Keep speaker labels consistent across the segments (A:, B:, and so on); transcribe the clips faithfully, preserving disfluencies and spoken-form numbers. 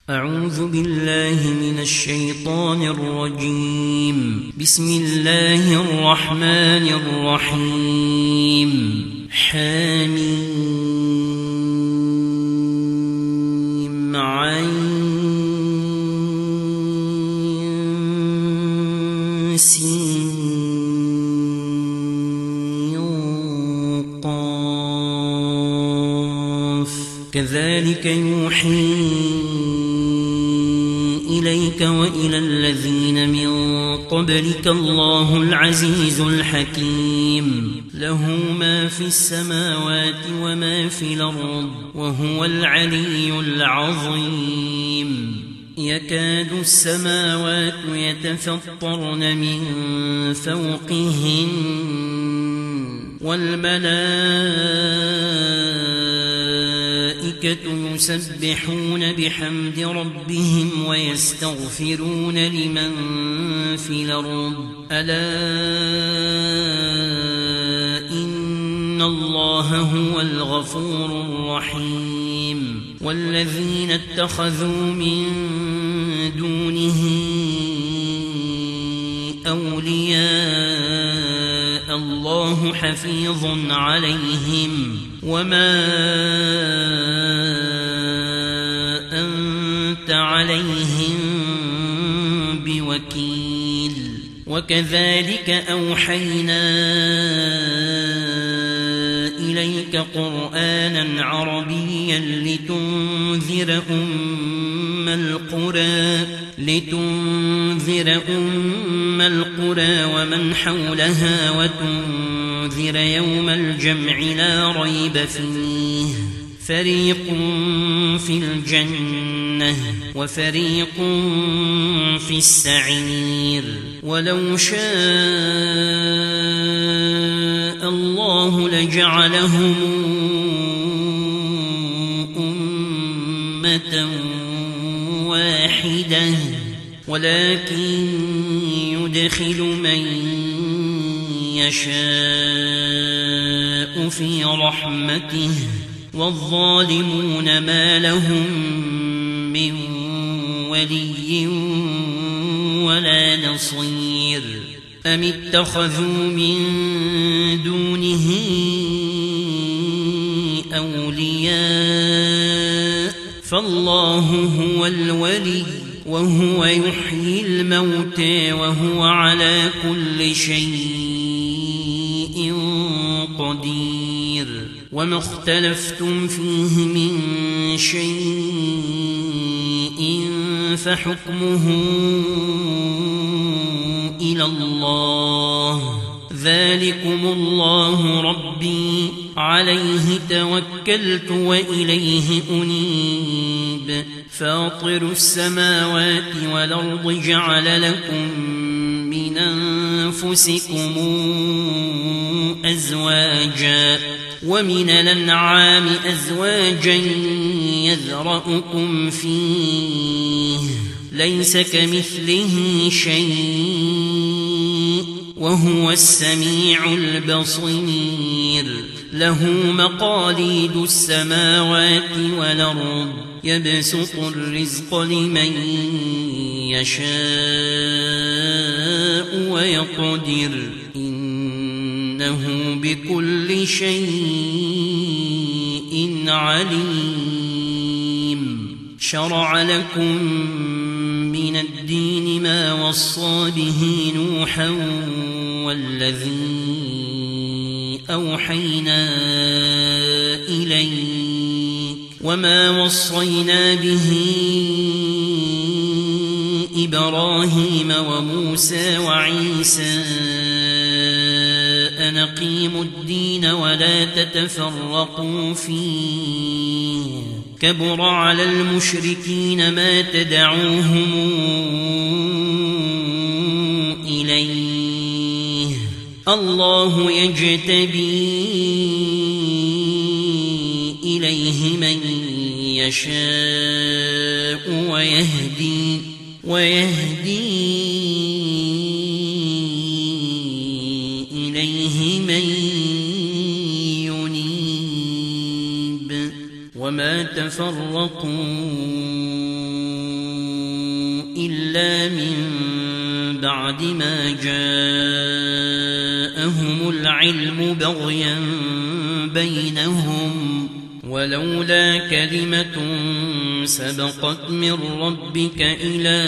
A: أعوذ بالله من الشيطان الرجيم. بسم الله الرحمن الرحيم. حميم عين سين قاف كذلك يوحي إليك وإلى الذين من قبلك الله العزيز الحكيم له ما في السماوات وما في الأرض وهو العلي العظيم. يكاد السماوات يتفطرن من فوقهن والملائكة يسبحون بحمد ربهم ويستغفرون لمن في الأرض ألا إن الله هو الغفور الرحيم. والذين اتخذوا من دونه أولياء الله حفيظ عليهم وما أنت عليهم بوكيل. وكذلك أوحينا إليك قرآنا عربيا لتنذر أم القرى لتنذر أم القرى ومن حولها وتنذر يوم الجمع لا ريب فيه فريق في الجنة وفريق في السعير. ولو شاء الله لجعلهم أمة واحدة ولكن يدخل من يشاء في رحمته والظالمون ما لهم من ولي ولا نصير. أم اتخذوا من دونه أولياء فالله هو الولي وهو يحيي الموتى وهو على كل شيء قدير. وما اختلفتم فيه من شيء فحكمه إلى الله ذلكم الله ربي عليه توكلت وإليه أنيب. فاطر السماوات والأرض جعل لكم من أنفسكم أزواجا ومن الأنعام أزواجا يذرأكم فيه ليس كمثله شيء وهو السميع البصير. له مقاليد السماوات والأرض يبسط الرزق لمن يشاء ويقدر إنه بكل شيء عليم. شرع لكم من الدين ما وصى به نوحا والذي أوحينا إليك وما وصينا به إبراهيم وموسى وعيسى أن أقيموا الدين ولا تتفرقوا فيه كبر على المشركين ما تدعوهم إليه. الله يجتبي إليه من يشاء ويهدي ويهدي إليه من ينيب. وما تفرقوا إلا من بعد ما جاءهم العلم بغيا بينهم ولولا كلمة سبقت من ربك إلى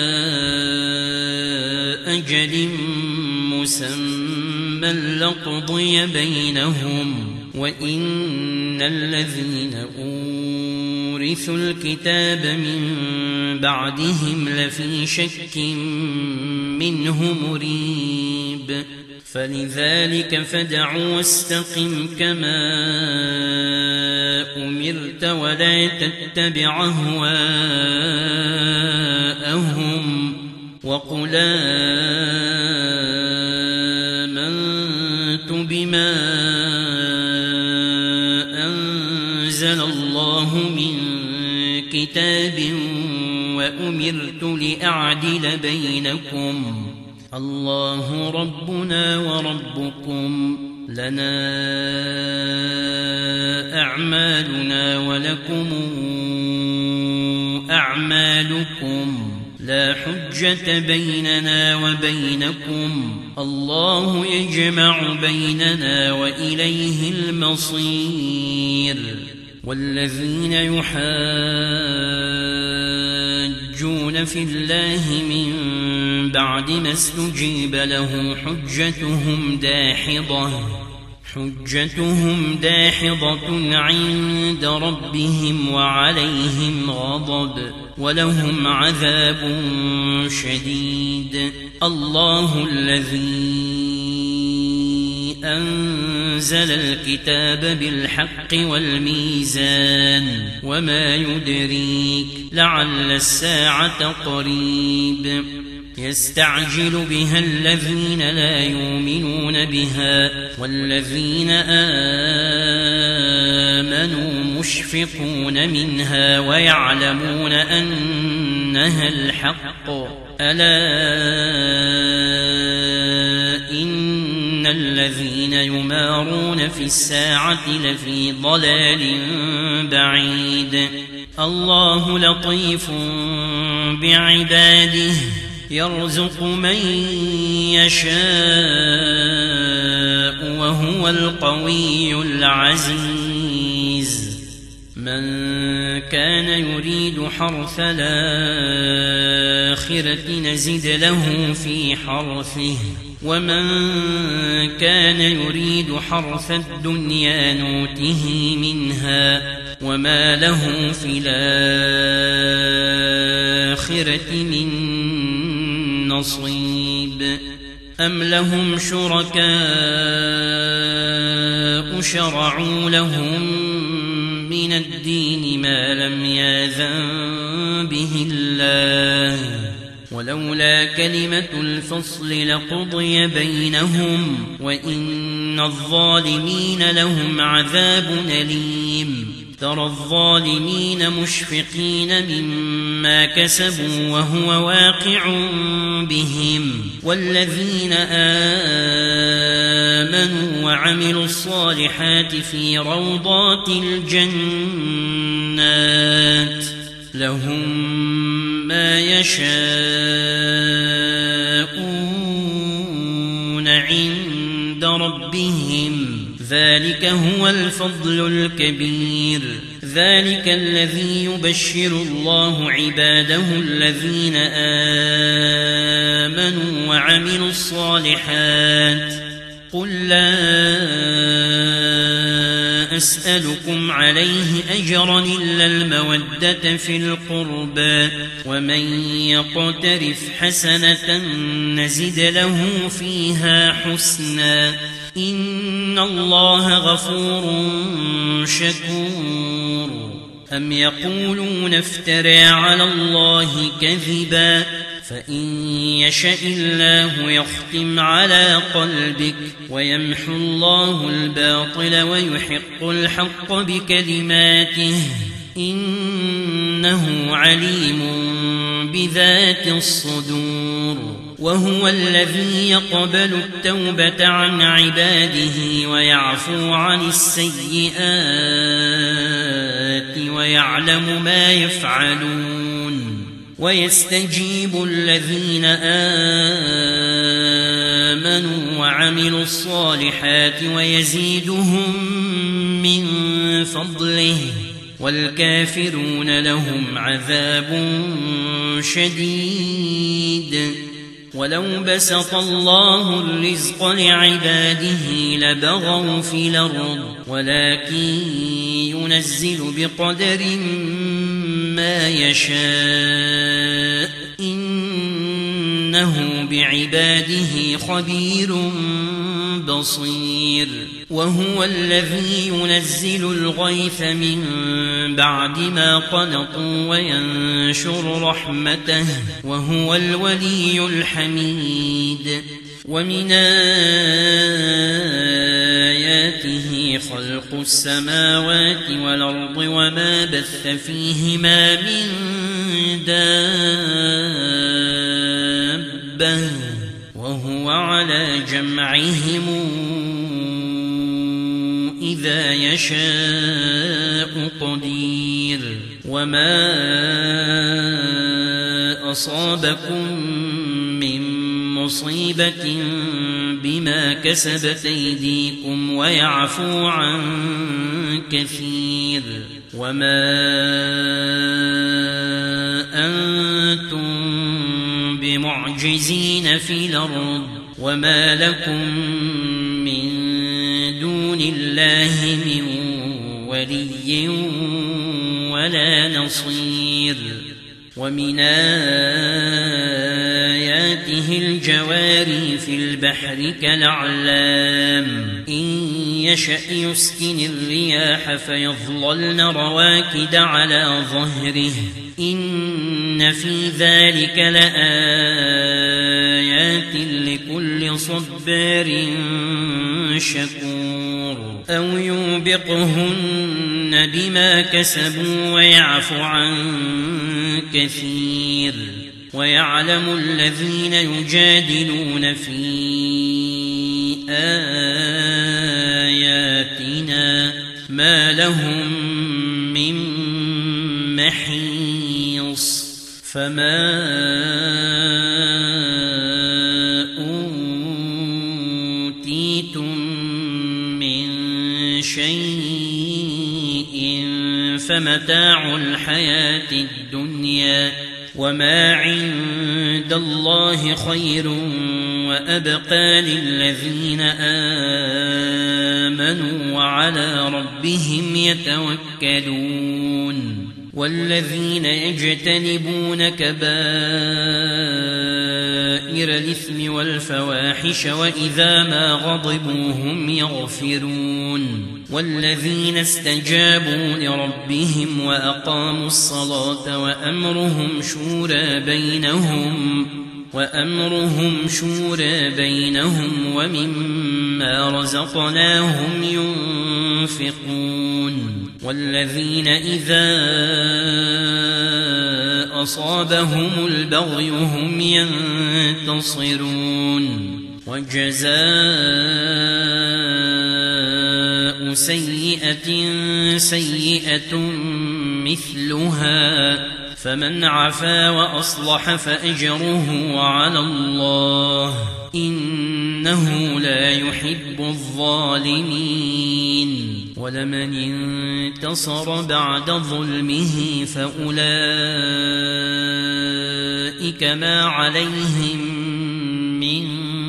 A: أجل مسمى لقضي بينهم وإن الذين أورثوا الكتاب من بعدهم لفي شك منه مريب فلذلك فادع واستقم كما أمرت ولا تتبع أهواءهم وقل آمنت بما أنزل الله من كتاب وأمرت لأعدل بينكم الله ربنا وربكم لنا أعمالنا ولكم أعمالكم لا حجة بيننا وبينكم الله يجمع بيننا وإليه المصير والذين يحاجون في الله من بعد ما استجيب له حجتهم داحضة حجتهم داحضة عند ربهم وعليهم غضب ولهم عذاب شديد الله الذي أنزل الكتاب بالحق والميزان وما يدريك لعل الساعة قريب يستعجل بها الذين لا يؤمنون بها والذين آمنوا مشفقون منها ويعلمون أنها الحق ألا إن الذين يمارون في الساعة لفي ضلال بعيد الله لطيف بعباده يرزق من يشاء وهو القوي العزيز من كان يريد حرث الآخرة نزد له في حرثه ومن كان يريد حرث الدنيا نوته منها وما له في الآخرة من نصيب أم لهم شركاء شرعوا لهم من الدين ما لم يأذن به الله ولولا كلمة الفصل لقضي بينهم وإن الظالمين لهم عذاب أليم ترى الظالمين مشفقين مما كسبوا وهو واقع بهم والذين آمنوا وعملوا الصالحات في روضات الجنات لهم ما يشاءون عند ربهم ذلك هو الفضل الكبير ذلك الذي يبشر الله عباده الذين آمنوا وعملوا الصالحات قل لا أسألكم عليه أجرا إلا المودة في القربى ومن يقترف حسنة نزد له فيها حسنا إن الله غفور شكور أم يقولون افترى على الله كذبا فإن يشاء الله يختم على قلبك ويمحو الله الباطل ويحق الحق بكلماته إنه عليم بذات الصدور وهو الذي يقبل التوبة عن عباده ويعفو عن السيئات ويعلم ما يفعلون ويستجيب الذين آمنوا وعملوا الصالحات ويزيدهم من فضله والكافرون لهم عذاب شديد. ولو بسط الله الرزق لعباده لبغوا في الأرض ولكن ينزل بقدر ما يشاء إنه بعباده خبير بصير. وهو الذي ينزل الغيث من بعد ما قنطوا وينشر رحمته وهو الولي الحميد. ومن آياته خلق السماوات والأرض وما بث فيهما من دابة وهو على جمعهم إذا يشاء قدير. وما أصابكم من مصيبة بما كسبت أيديكم ويعفو عن كثير. وما أنتم بمعجزين في الأرض وما لكم من دون الله من ولي ولا نصير. ومن آياته الجواري في البحر كالأعلام إن يشأ يسكن الرياح فيظللن رواكد على ظهره إن في ذلك لآيات لكل صبار شكور. أو يوبقهن بما كسبوا ويعفو عن كثير. ويعلم الذين يجادلون في آياتنا ما لهم من محيص. فما أوتيتم من شيء فمتاع الحياة الدنيا وما عند الله خير وأبقى للذين آمنوا وعلى ربهم يتوكلون. والذين يجتنبون كبائر الإثم والفواحش وإذا ما غضبوا هم يغفرون. والذين استجابوا لربهم وأقاموا الصلاة وأمرهم شورى بينهم وأمرهم شورى بينهم ومما رزقناهم ينفقون. والذين إذا أصابهم البغي هم ينتصرون. وجزاء سيئة سيئة مثلها فمن عفا وأصلح فأجره على الله إنه لا يحب الظالمين. ولمن انتصر بعد ظلمه فأولئك ما عليهم من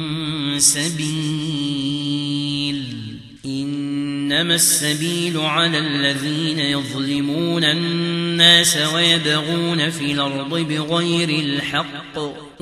A: سبيل إنما السبيل على الذين يظلمون الناس ويبغون في الأرض بغير الحق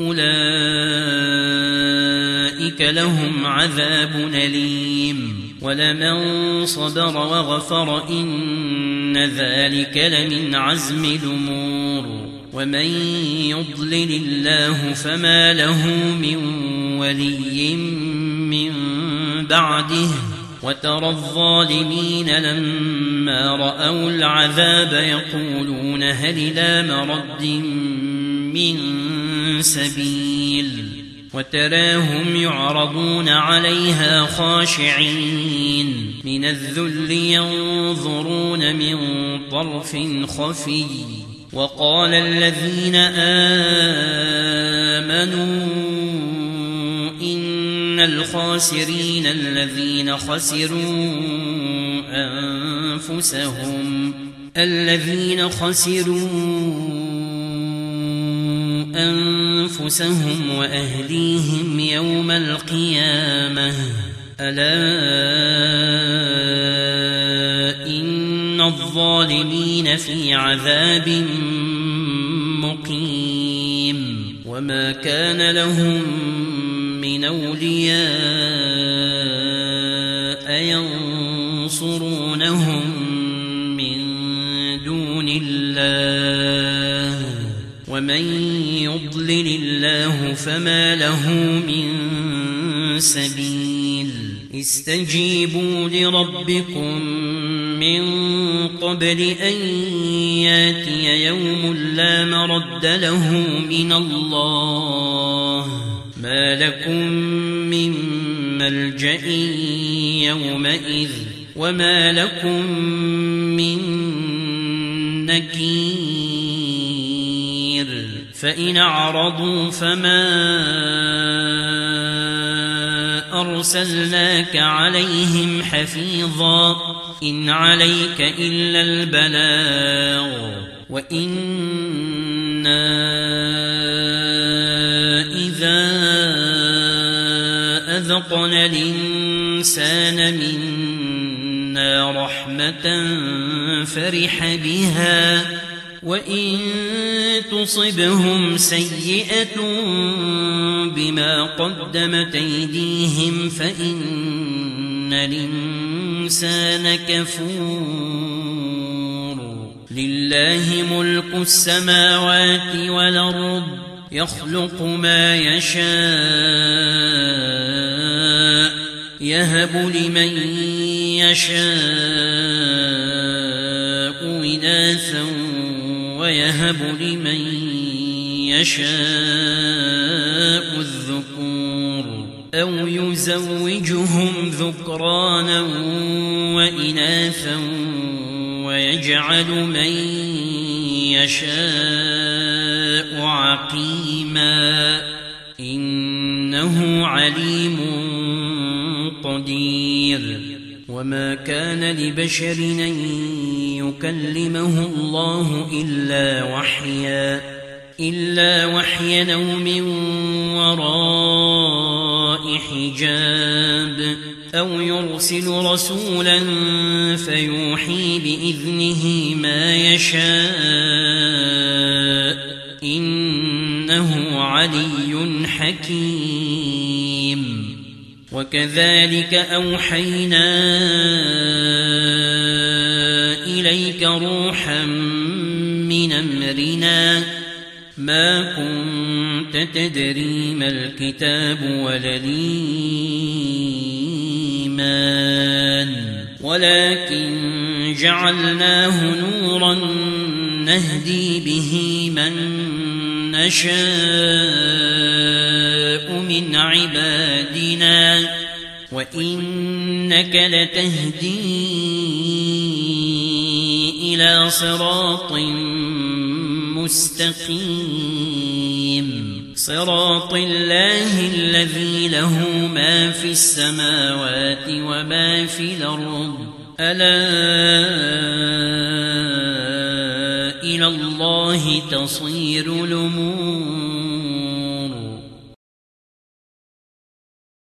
A: أولئك لهم عذاب أليم. ولمن صبر وغفر إن ذلك لمن عزم الأمور. ومن يضلل الله فما له من ولي من بعده. وترى الظالمين لما رأوا العذاب يقولون هل إلى مرد من سبيل. وتراهم يعرضون عليها خاشعين من الذل ينظرون من طرف خفي وقال الذين آمنوا إن الخاسرين الذين خسروا أنفسهم الذين خسروا أنفسهم وأهليهم يوم القيامة ألا إن الظالمين في عذاب مقيم وما كان لهم من أولياء ينصرونهم من دون الله ومن يضلل الله فما له من سبيل استجيبوا لربكم من قبل أن ياتي يوم لا مرد له من الله ما لكم من ملجأ يومئذ وما لكم من نكير فإن أعرضوا فما أرسلناك عليهم حفيظا إن عليك إلا البلاغ وإنا إذا أذقنا الإنسان منا رحمة فرح بها وإن تصبهم سيئة بما قدمت أيديهم فإن الإنسان كفور لله ملك السماوات والأرض يخلق ما يشاء يهب لمن يشاء إناثا ويهب لمن يشاء الذكور أو يزوجهم ذكرانا وإناثا ويجعل من يشاء عقيما إنه عليم قدير وما كان لبشر أن يكلمه الله إلا وحيا إلا وحيا أو من وراء حجاب أو يرسل رسولا فيوحي بإذنه ما يشاء إنه علي حكيم وكذلك أوحينا إليك روحا من أمرنا ما كنت تدري ما الكتاب ولا الإيمان ولكن جعلناه نورا نهدي به من نشاء من عبادنا وإنك لتهدي إلى صراط مستقيم صراط الله الذي له ما في السماوات وما في الأرض ألا إلى الله تصير الأمور